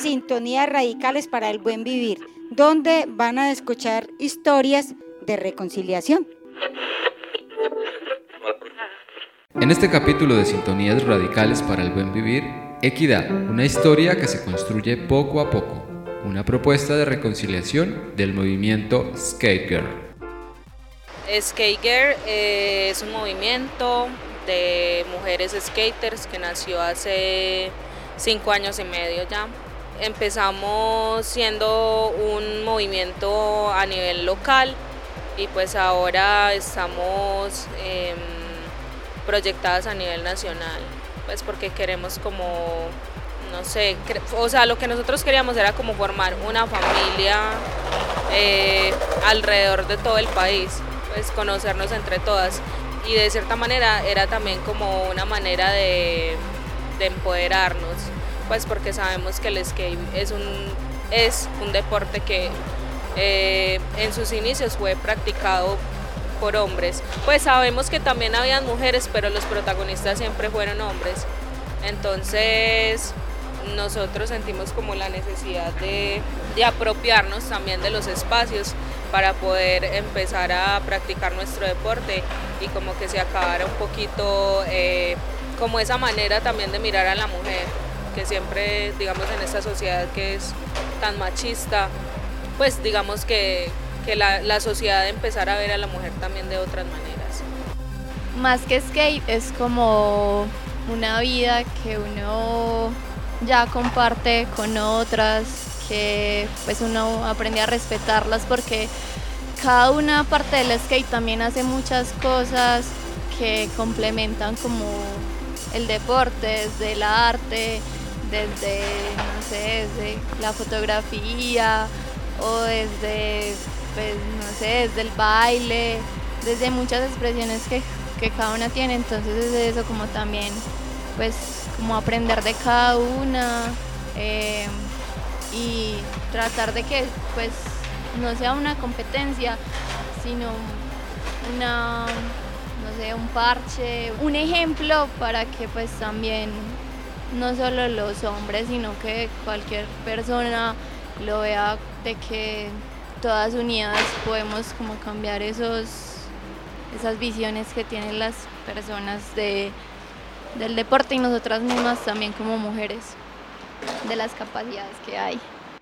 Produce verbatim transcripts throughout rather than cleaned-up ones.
Sintonías Radicales para el Buen Vivir, donde van a escuchar historias de reconciliación. En este capítulo de Sintonías Radicales para el Buen Vivir, Equidad, una historia que se construye poco a poco, una propuesta de reconciliación del movimiento Skate Girl. Skate Girl eh, es un movimiento de mujeres skaters que nació hace cinco años y medio ya. Empezamos siendo un movimiento a nivel local y pues ahora estamos eh, proyectadas a nivel nacional, pues porque queremos como, no sé, cre- o sea, lo que nosotros queríamos era como formar una familia eh, alrededor de todo el país, pues conocernos entre todas. Y de cierta manera era también como una manera de, de empoderarnos, pues porque sabemos que el skate es un, es un deporte que eh, en sus inicios fue practicado por hombres. Pues sabemos que también habían mujeres, pero los protagonistas siempre fueron hombres. Entonces nosotros sentimos como la necesidad de, de apropiarnos también de los espacios para poder empezar a practicar nuestro deporte y como que se acabara un poquito eh, como esa manera también de mirar a la mujer, que siempre, digamos, en esta sociedad que es tan machista, pues digamos que, que la, la sociedad empezar a ver a la mujer también de otras maneras. Más que skate es como una vida que uno ya comparte con otras, que pues uno aprende a respetarlas porque cada una parte del skate también hace muchas cosas que complementan como el deporte, desde el arte, desde, no sé, desde la fotografía o desde, pues, no sé, desde el baile, desde muchas expresiones que, que cada una tiene. Entonces es eso como también, pues, como aprender de cada una eh, y tratar de que, pues, no sea una competencia, sino una, no sé, un parche, un ejemplo para que pues también no solo los hombres, sino que cualquier persona lo vea, de que todas unidas podemos como cambiar esos, esas visiones que tienen las personas de, del deporte y nosotras mismas también como mujeres, de las capacidades que hay.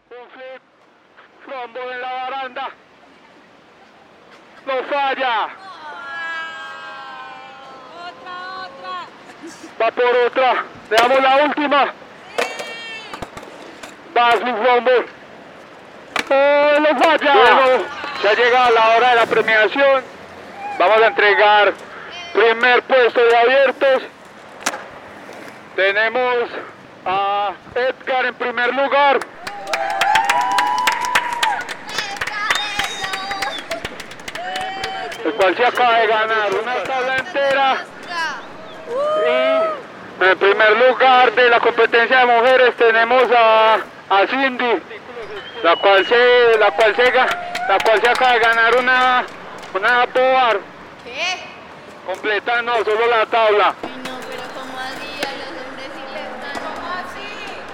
Trombo en la baranda, no falla, Otra, otra. va por otra, le damos la última, va su trombo, oh, no falla. Bueno, ya llega la hora de la premiación, vamos a entregar primer puesto de abiertos, tenemos a Edgar en primer lugar. El cual se acaba de ganar una tabla entera. Y en primer lugar de la competencia de mujeres tenemos a, a Cindy, la cual se, la cual se, la cual se acaba de ganar una, una board. ¿Qué? Completa, no, solo la tabla. Ay, no, pero ¿cómo así? A los hombres sí les dan. ¿Cómo así?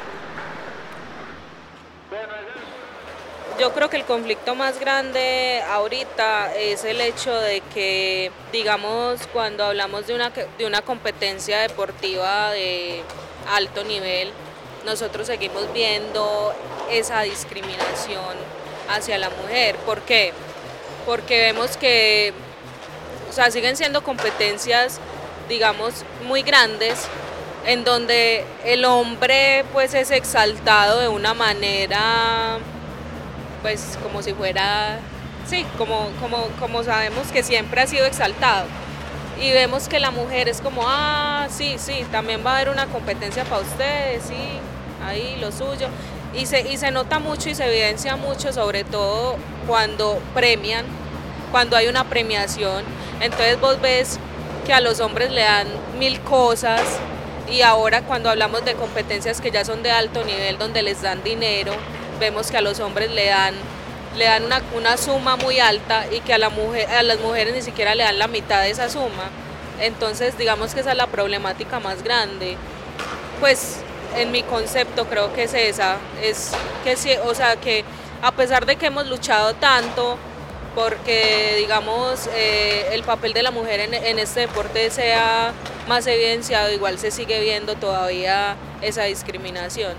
Yo creo que el conflicto más grande ahorita es el hecho de que, digamos, cuando hablamos de una, de una competencia deportiva de alto nivel, nosotros seguimos viendo esa discriminación hacia la mujer. ¿Por qué? Porque vemos que, o sea, siguen siendo competencias, digamos, muy grandes, en donde el hombre pues es exaltado de una manera, pues como si fuera, sí, como, como, como sabemos que siempre ha sido exaltado. Y vemos que la mujer es como, ah, sí, sí, también va a haber una competencia para ustedes, sí, ahí lo suyo. Y se, y se nota mucho y se evidencia mucho, sobre todo cuando premian, cuando hay una premiación. Entonces vos ves que a los hombres le dan mil cosas y ahora cuando hablamos de competencias que ya son de alto nivel, donde les dan dinero, vemos que a los hombres le dan, le dan una, una suma muy alta y que a, la mujer, a las mujeres ni siquiera le dan la mitad de esa suma. Entonces digamos que esa es la problemática más grande. Pues en mi concepto creo que es esa, es que sí, o sea que a pesar de que hemos luchado tanto porque digamos eh, el papel de la mujer en, en este deporte sea más evidenciado, igual se sigue viendo todavía esa discriminación.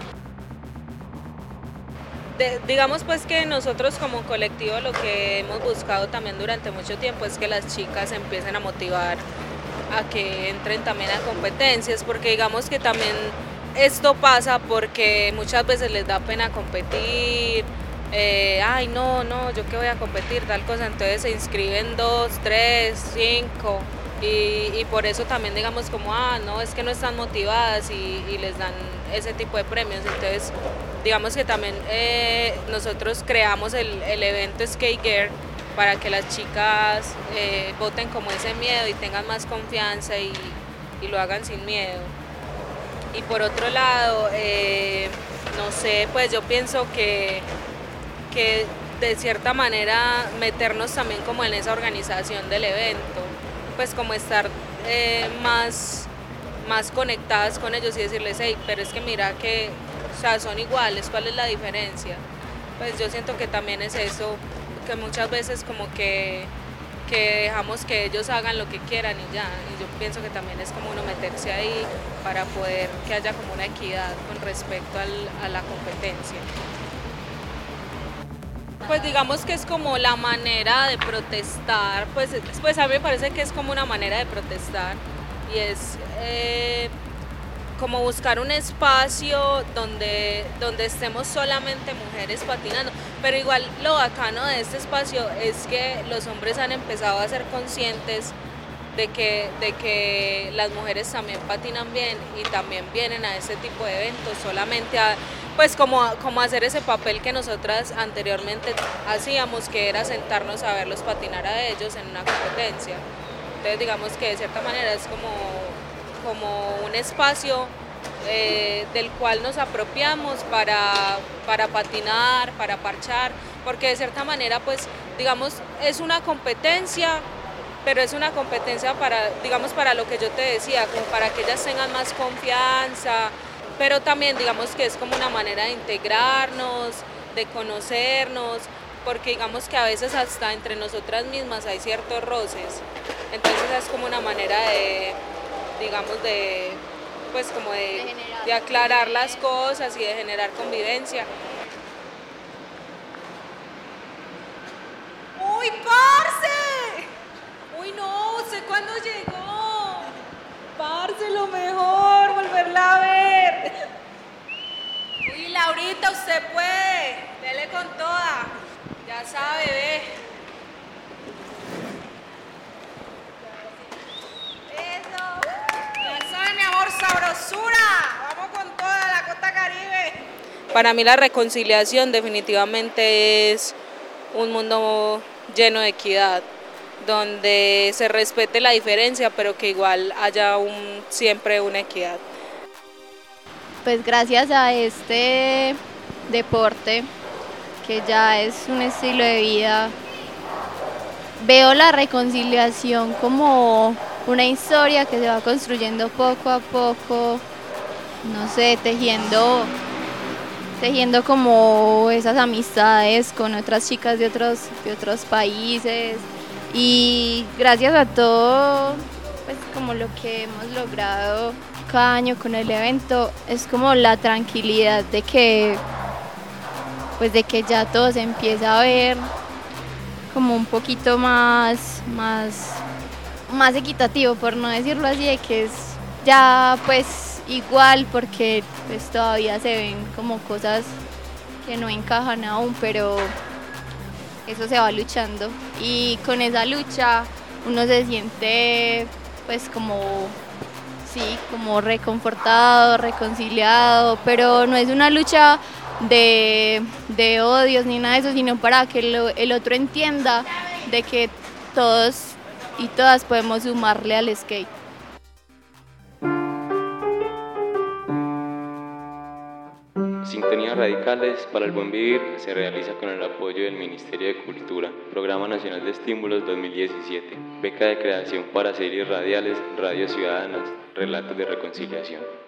De, digamos pues que nosotros como colectivo lo que hemos buscado también durante mucho tiempo es que las chicas empiecen a motivar a que entren también a competencias, porque digamos que también esto pasa porque muchas veces les da pena competir, eh, ay no, no, yo qué voy a competir, tal cosa, entonces se inscriben dos, tres, cinco y, y por eso también digamos como, ah, no, es que no están motivadas y, y les dan ese tipo de premios, entonces digamos que también eh, nosotros creamos el, el evento Skate Girl para que las chicas eh, boten como ese miedo y tengan más confianza y, y lo hagan sin miedo. Y por otro lado, eh, no sé, pues yo pienso que, que de cierta manera meternos también como en esa organización del evento, pues como estar eh, más, más conectadas con ellos y decirles, hey, pero es que mira que o sea, son iguales, ¿cuál es la diferencia? Pues yo siento que también es eso, que muchas veces como que, que dejamos que ellos hagan lo que quieran y ya, y yo pienso que también es como uno meterse ahí para poder que haya como una equidad con respecto al, a la competencia. Pues digamos que es como la manera de protestar, pues, pues a mí me parece que es como una manera de protestar y es eh, como buscar un espacio donde, donde estemos solamente mujeres patinando, pero igual lo bacano de este espacio es que los hombres han empezado a ser conscientes de que, de que las mujeres también patinan bien y también vienen a este tipo de eventos, solamente a, pues como, como hacer ese papel que nosotras anteriormente hacíamos, que era sentarnos a verlos patinar a ellos en una competencia. Entonces digamos que de cierta manera es como, como un espacio eh, del cual nos apropiamos para, para patinar, para parchar, porque de cierta manera pues digamos es una competencia, pero es una competencia para, digamos, para lo que yo te decía, como para que ellas tengan más confianza, pero también digamos que es como una manera de integrarnos, de conocernos, porque digamos que a veces hasta entre nosotras mismas hay ciertos roces, entonces es como una manera de, digamos, de, pues como de, de, de aclarar las cosas y de generar convivencia. ¡Uy, parce! ¡Uy, no! ¿Usted cuándo llegó? Parce, lo mejor, volverla a ver. Uy, Laurita, usted puede. Dele con toda. Ya sabe, ve. Eso. Ya sabe, mi amor, sabrosura. Vamos con toda la costa Caribe. Para mí la reconciliación definitivamente es un mundo lleno de equidad, donde se respete la diferencia, pero que igual haya un, siempre una equidad. Pues gracias a este deporte, que ya es un estilo de vida, veo la reconciliación como una historia que se va construyendo poco a poco, no sé, tejiendo, tejiendo como esas amistades con otras chicas de otros, de otros países. Y gracias a todo, pues como lo que hemos logrado cada año con el evento, es como la tranquilidad de que, pues de que ya todo se empieza a ver como un poquito más, más, más equitativo, por no decirlo así, de que es ya pues igual, porque pues todavía se ven como cosas que no encajan aún, pero eso se va luchando, y con esa lucha uno se siente pues como, sí, como reconfortado, reconciliado, pero no es una lucha de, de odios ni nada de eso, sino para que lo, el otro entienda de que todos y todas podemos sumarle al skate. Sintonías Radicales para el Buen Vivir se realiza con el apoyo del Ministerio de Cultura, Programa Nacional de Estímulos dos mil diecisiete, Beca de Creación para Series Radiales, Radio Ciudadanas, Relatos de Reconciliación.